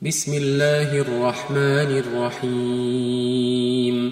بسم الله الرحمن الرحيم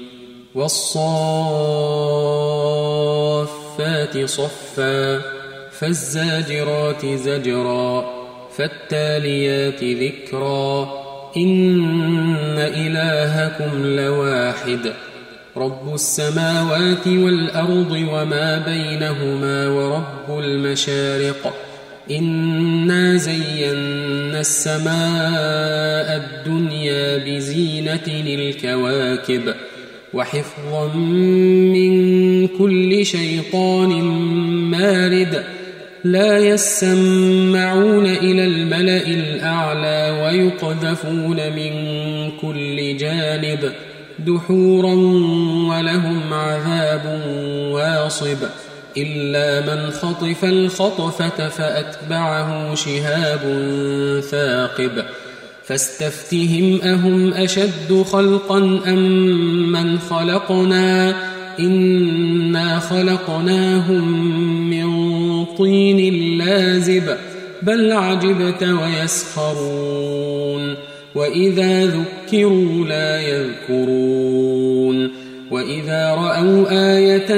والصافات صفا فالزاجرات زجرا فالتاليات ذكرا إن إلهكم لواحد رب السماوات والأرض وما بينهما ورب المشارق إنا زينا السماء الدنيا بزينة الكواكب وحفظا من كل شيطان مارد لا يسمعون إلى الملأ الأعلى ويقذفون من كل جانب دحورا ولهم عذاب واصب إلا من خطف الخطفة فأتبعه شهاب ثاقب فاستفتهم أهم أشد خلقا أم من خلقنا إنا خلقناهم من طين لازب بل عجبت ويسخرون وإذا ذكروا لا يذكرون وإذا رأوا آية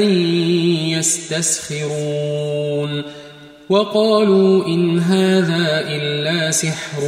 يستسخرون وقالوا إن هذا إلا سحر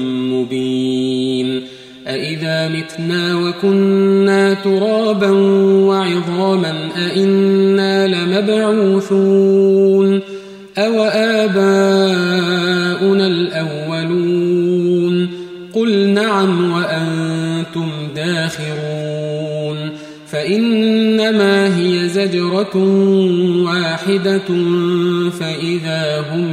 مبين أإذا متنا وكنا ترابا وعظاما أإنا لمبعوثون أو آباؤنا الأولون قل نعم وأنتم داخرون فإنما هي زجرة واحدة فإذا هم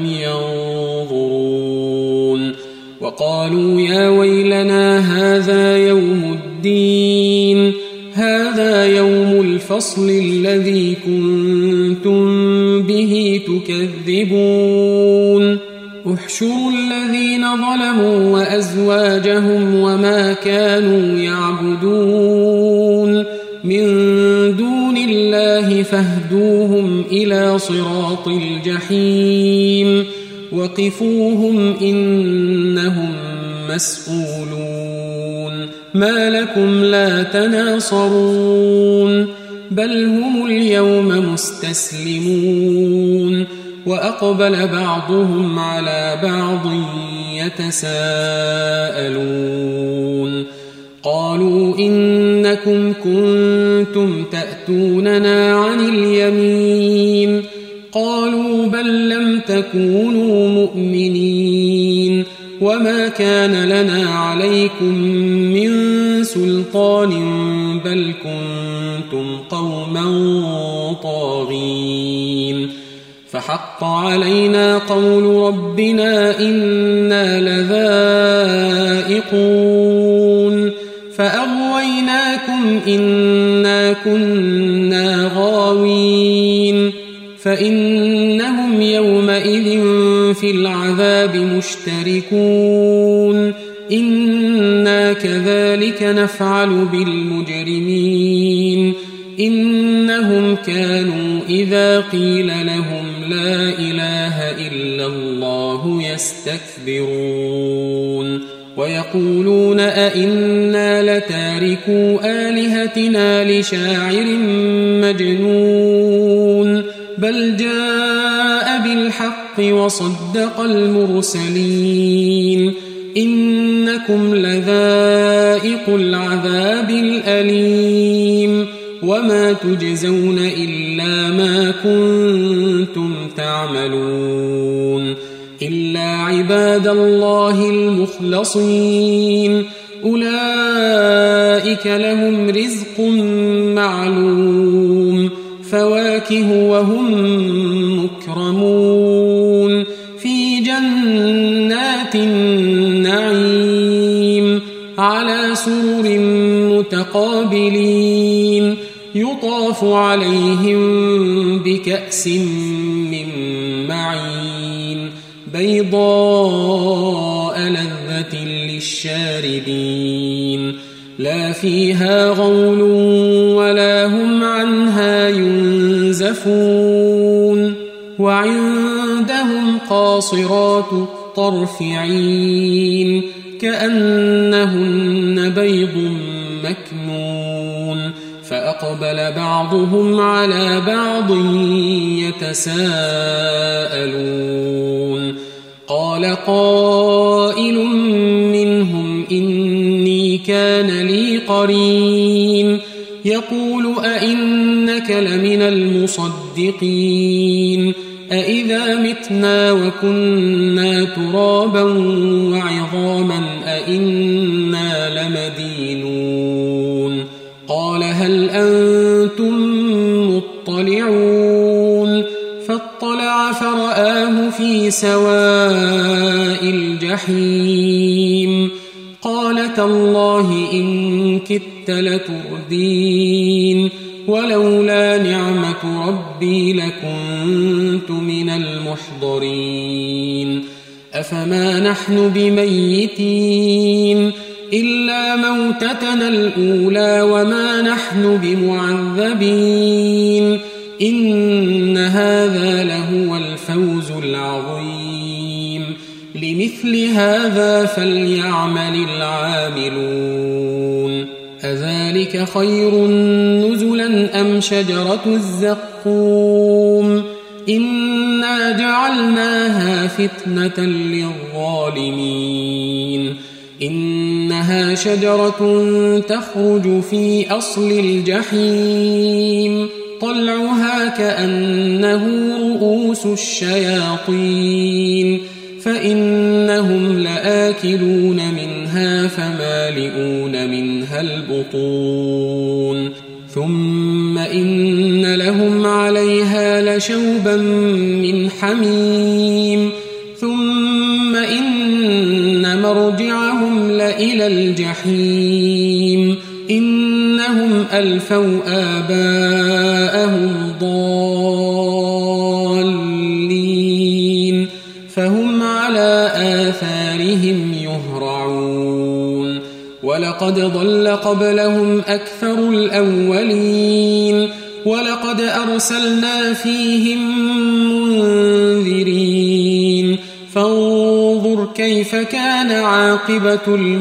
ينظرون وقالوا يا ويلنا هذا يوم الدين هذا يوم الفصل الذي كنتم به تكذبون احشروا الذين ظلموا وأزواجهم وما كانوا يعبدون من دون الله فاهدوهم إلى صراط الجحيم وقفوهم إنهم مسؤولون ما لكم لا تناصرون بل هم اليوم مستسلمون وأقبل بعضهم على بعض يتساءلون قالوا إنكم كنتم تأتوننا عن اليمين قالوا بل لم تكونوا مؤمنين وما كان لنا عليكم من سلطان بل كنتم قوما طاغين فحق علينا قول ربنا إنا لذائقون فأغويناكم إنا كنا غاوين فإنهم يومئذ في العذاب مشتركون إنا كذلك نفعل بالمجرمين إنهم كانوا إذا قيل لهم لا إله إلا الله يستكبرون ويقولون أئنا لتاركو آلهتنا لشاعر مجنون بل جاء بالحق وصدق المرسلين إنكم لذائق العذاب الأليم وما تجزون إلا ما كنتم تعملون إلا عباد الله المخلصين أولئك لهم رزق معلوم فواكه وهم مكرمون في جنات النعيم على سرر متقابلين يطاف عليهم بكأس من معين بيضاء لذة للشاربين لا فيها غول ولا هم عنها ينزفون وعندهم قاصرات الطرف عين كأنهن بيض مكنون فأقبل بعضهم على بعض يتساءلون قال قائل منهم إني كان لي قرين يقول أئنك لمن المصدقين أئذا متنا وكنا ترابا وعظاما أئنا لمدينون قال هل أنتم مطلعون فاطلع فرآه في سواء الجحيم قال تالله إن كدت لتردين ولولا نعمة ربي لكنت من المحضرين أفما نحن بميتين إلا موتتنا الأولى وما نحن بمعذبين إن هذا لهو الفوز العظيم لمثل هذا فليعمل العاملون أذلك خير نزلا أم شجرة الزقوم إنا جعلناها فتنة للظالمين إنها شجرة تخرج في أصل الجحيم طلعها كأنه رؤوس الشياطين فإنهم لآكلون منها فمالئون منها البطون ثم إن لهم عليها لشوبا من حميم ثم إن مرجعهم لإلى الجحيم إنهم ألفوا آباءهم ضالين فهم على آثارهم يهرعون ولقد ضل قبلهم أكثر الأولين ولقد أرسلنا فيهم منذرين فانظر كيف كان عاقبة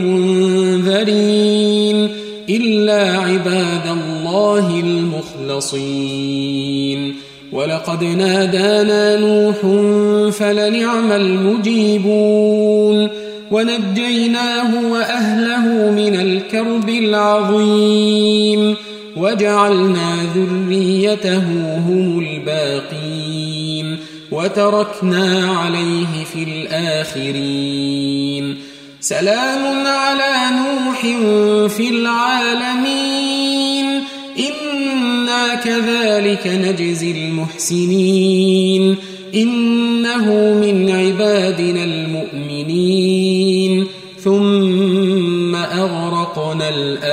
المنذرين إلا عباد الله المخلصين ولقد نادانا نوح فلنعم المجيبون ونجيناه وأهله من الكرب العظيم وجعلنا ذريته هم الباقين وتركنا عليه في الآخرين سلام على نوح في العالمين إنا كذلك نجزي المحسنين إنه من عبادنا المؤمنين ثم أغرقنا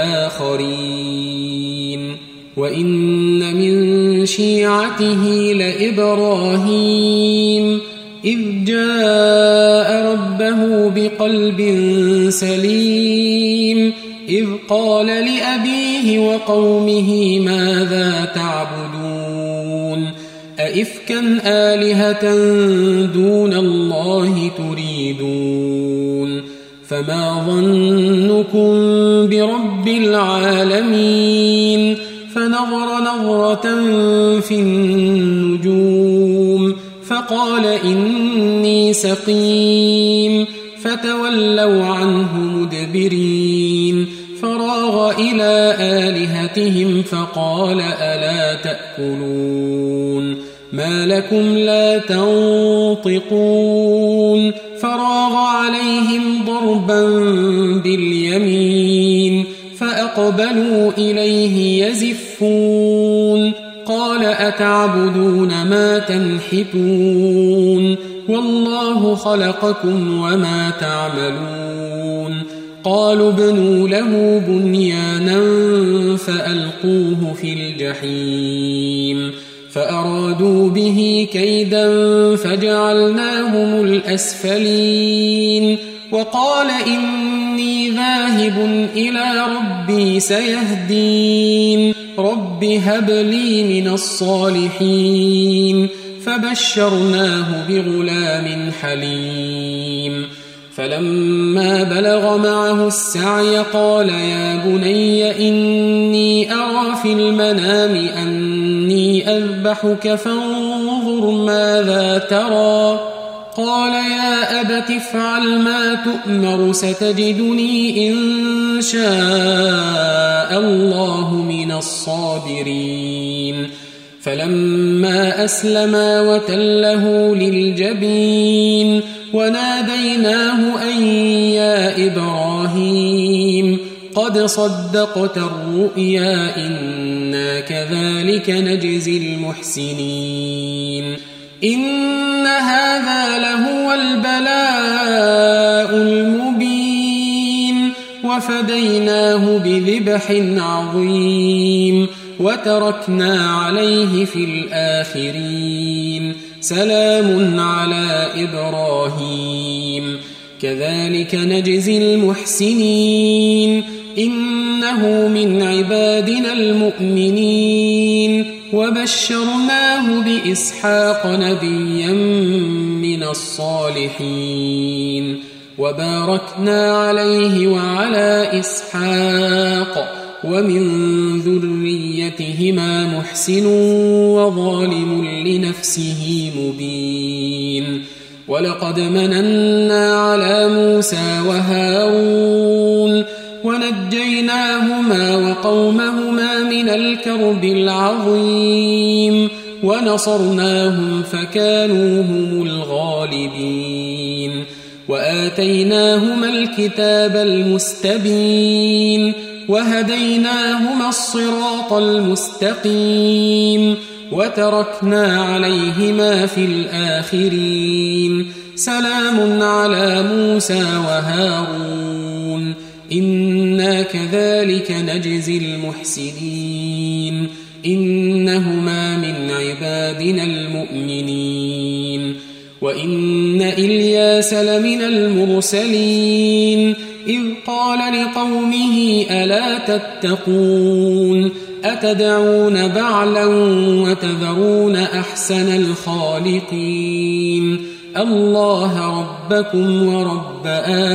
الآخرين وإن من شيعته لإبراهيم إذ جاء ربه بقلب سليم إذ قال لأبيه وقومه ماذا تعبدون أئفكا آلهة دون الله تريدون فما ظنكم برب العالمين فنظر نظرة في النجوم فقال إني سقيم فتولوا عنه مدبرين فراغ إلى آلهتهم فقال ألا تأكلون ما لكم لا تنطقون فراغ عليهم ضربا باليمين فأقبلوا إليه يزفون قال أتعبدون ما تنحتون والله خلقكم وما تعملون قالوا ابنوا له بنيانا فألقوه في الجحيم فأرادوا به كيدا فجعلناهم الأسفلين وقال إني ذاهب إلى ربي سيهدين رب هب لي من الصالحين فبشرناه بغلام حليم فلما بلغ معه السعي قال يا بني إني أرى في المنام أني أذبحك فانظر ماذا ترى قال يا أبت افعل ما تؤمر ستجدني إن شاء الله من الصابرين فلما أسلما وتله للجبين وناديناه أن يا إبراهيم قد صدقت الرؤيا إنا كذلك نجزي المحسنين إن هذا لهو البلاء المبين وفديناه بذبح عظيم وتركنا عليه في الآخرين سلام على إبراهيم كذلك نجزي المحسنين إنه من عبادنا المؤمنين وبشرناه بإسحاق نبيا من الصالحين وباركنا عليه وعلى إسحاق ومن ذريتهما محسن وظالم لنفسه مبين ولقد مننا على موسى وهارون ونجيناهما وقومهما من الكرب العظيم ونصرناهم فكانوا هم الغالبين وآتيناهما الكتاب المستبين وهديناهما الصراط المستقيم وتركنا عليهما في الآخرين سلام على موسى وهارون إنا كذلك نجزي المحسنين إنهما من عبادنا المؤمنين وإن إلياس لمن المرسلين إذ قال لقومه ألا تتقون أتدعون بعلا وتذرون أحسن الخالقين الله ربكم ورب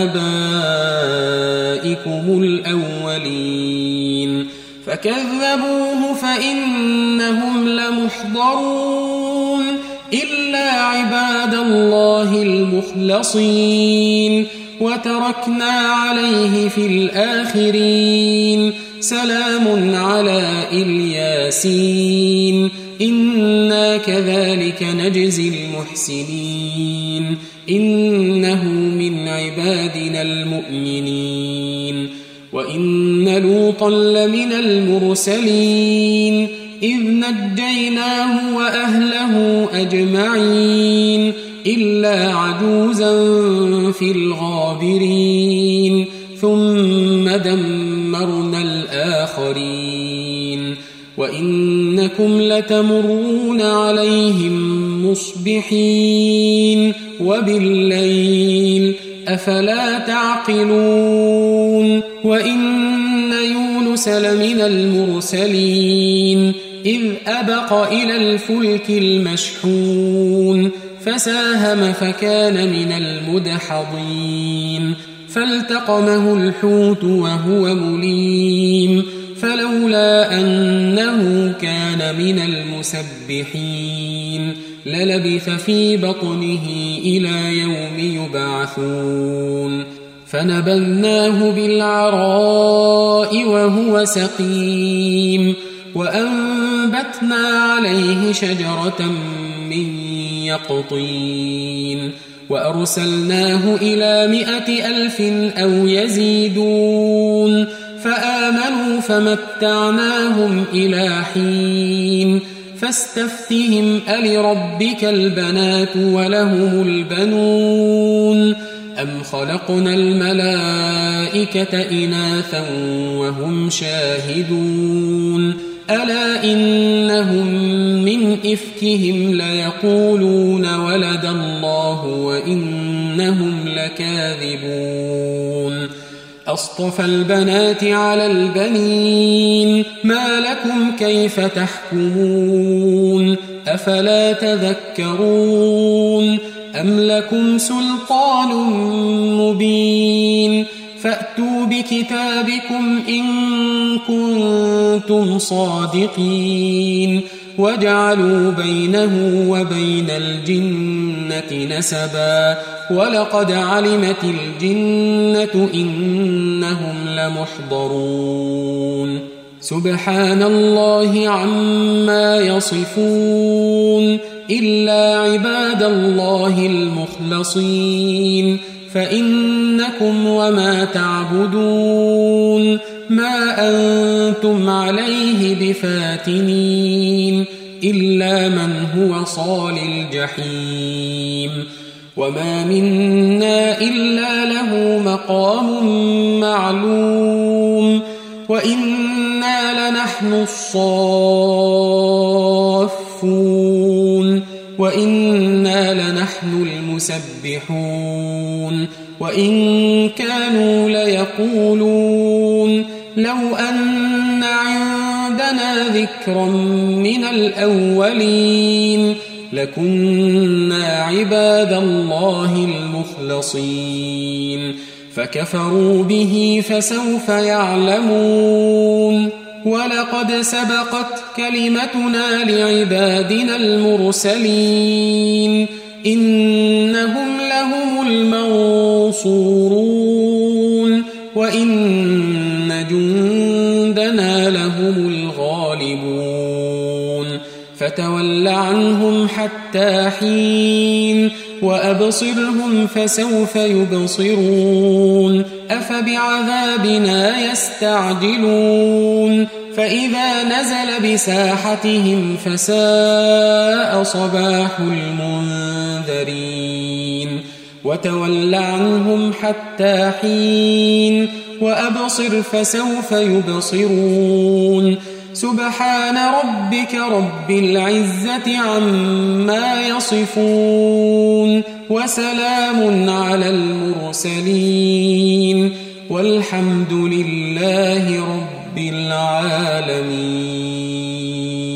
آبائكم الأولين فكذبوه فإنهم لمحضرون إلا عباد الله المخلصين وتركنا عليه في الآخرين سلام على الياسين إنا كذلك نجزي المحسنين إنه من عبادنا المؤمنين وإن لوطا لمن المرسلين إذ نجيناه وأهله أجمعين إلا عجوزا في الغابرين ثم دمرنا الآخرين وإنكم لتمرون عليهم مصبحين وبالليل أفلا تعقلون وإن يونس لمن المرسلين إذ أبق إلى الفلك المشحون فساهم فكان من المدحضين فالتقمه الحوت وهو مليم فلولا أنه كان من المسبحين للبث في بطنه إلى يوم يبعثون فنبذناه بالعراء وهو سقيم وأنبتنا عليه شجرة من يقطين وأرسلناه إلى 100,000 أو يزيدون فآمنوا فمتعناهم إلى حين فاستفتهم ألربك البنات ولهم البنون أم خلقنا الملائكة إناثا وهم شاهدون ألا إنهم من إفكهم ليقولون ولد الله وإنهم لكاذبون أصطفى البنات على البنين ما لكم كيف تحكمون أفلا تذكرون أم لكم سلطان مبين فأتوا بكتابكم إن كنتم صادقين وجعلوا بينه وبين الجنة نسبا ولقد علمت الجنة إنهم لمحضرون سبحان الله عما يصفون إلا عباد الله المخلصين فإنكم وما تعبدون ما أنتم عليه بفاتنين إلا من هو صال الجحيم وما منا إلا له مقام معلوم وإنا لنحن الصافون وإنا لنحن المسبحون وإن كانوا ليقولون لو أن عندنا ذكرا من الأولين لكنا عباد الله المخلصين فكفروا به فسوف يعلمون ولقد سبقت كلمتنا لعبادنا المرسلين إنهم لهم المنصورون وإن جندنا لهم الغالبون فتول عنهم حتى حين وأبصرهم فسوف يبصرون أفبعذابنا يستعجلون فإذا نزل بساحتهم فساء صباح المنذرين وتول عنهم حتى حين وأبصر فسوف يبصرون سبحان ربك رب العزة عما يصفون وسلام على المرسلين والحمد لله رب العالمين.